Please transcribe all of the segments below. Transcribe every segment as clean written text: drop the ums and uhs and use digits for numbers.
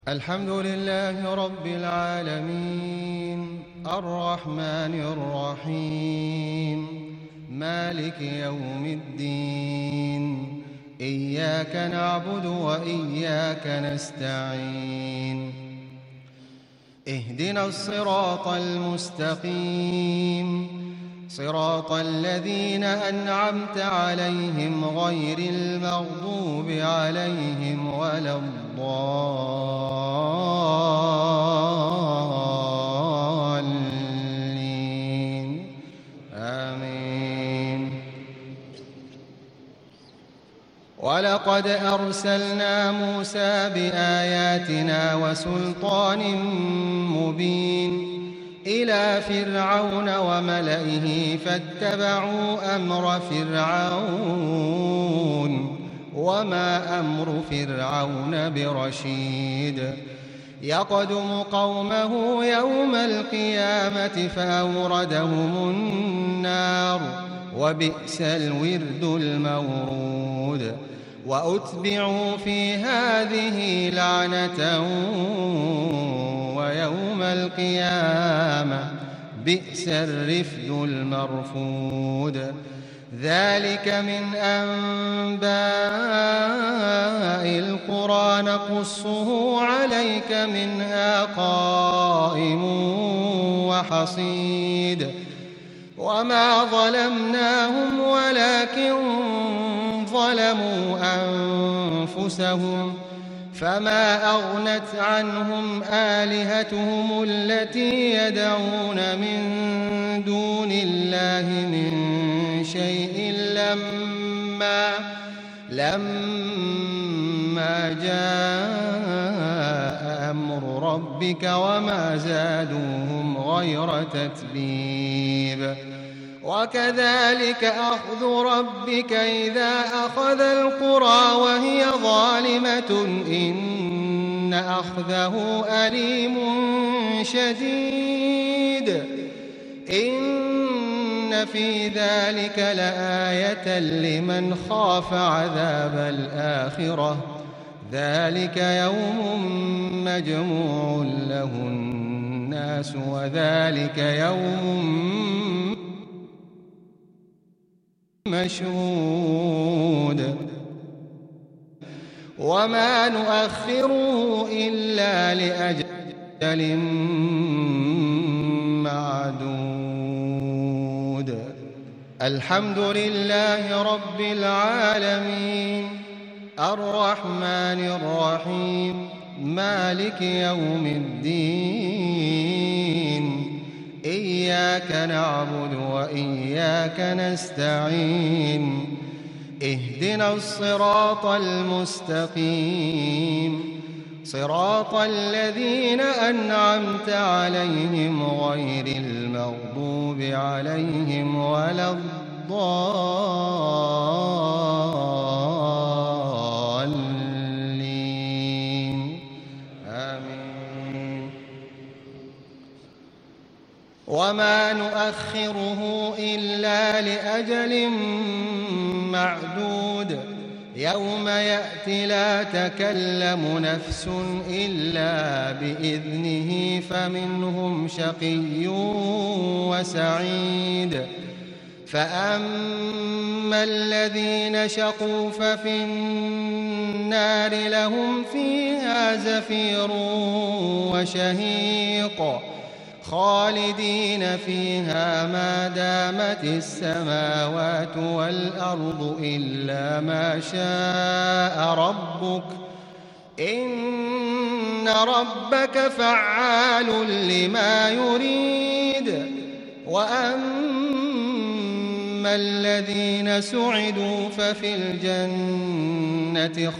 الحمد لله رب العالمين الرحمن الرحيم مالك يوم الدين إياك نعبد وإياك نستعين اهدنا الصراط المستقيم صراط الذين أنعمت عليهم غير المغضوب عليهم ولا الضالين آمين. ولقد أرسلنا موسى بآياتنا وسلطان مبين إلى فرعون وملئه فاتبعوا أمر فرعون وما أمر فرعون برشيد يقدم قومه يوم القيامة فأوردهم النار وبئس الورد المورود وأتبعوا في هذه لعنة ويوم القيامة بئس الرفد المرفود ذلك من أنباء القرى نقصه عليك منها قائم وحصيد وما ظلمناهم ولكن ظلموا أنفسهم فما أغنت عنهم آلهتهم التي يدعون من دون الله من شيء لما جاء أمر ربك وما زادوهم غير تتبيب وكذلك أخذ ربك إذا أخذ القرى وهي ظالمة إن أخذه أليم شديد إن في ذلك لآية لمن خاف عذاب الآخرة ذلك يوم مجموع له الناس وذلك يوم مشهود وما نؤخره إلا لأجل معدود. الحمد لله رب العالمين الرحمن الرحيم مالك يوم الدين إياك نعبد وإياك نستعين اهدنا الصراط المستقيم صراط الذين أنعمت عليهم غير المغضوب عليهم ولا الضالين آمين. وما نؤخره إلا لأجل معدود يوم يأتي لا تكلم نفس إلا بإذنه فمنهم شقي وسعيد فأما الذين شقوا ففي النار لهم فيها زفير وشهيق خالدين فيها ما دامت السماوات والأرض إلا ما شاء ربك إن ربك فعال لما يريد وأما الذين سعدوا ففي الجنة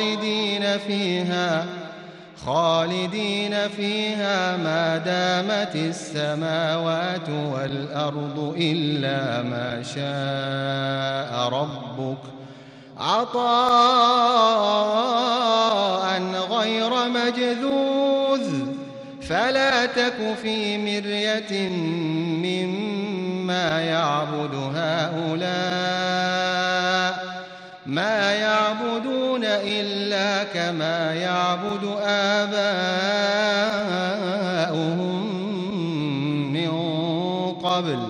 خالدين فيها ما دامت السماوات والأرض إلا ما شاء ربك عطاء غير مجذوذ فلا تك في مرية مما يعبد هؤلاء ما يعبدون إلا كما يعبد آباؤهم من قبل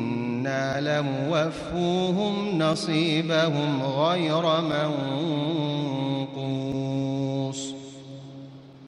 وإنا لموفوهم نصيبهم غير منقوص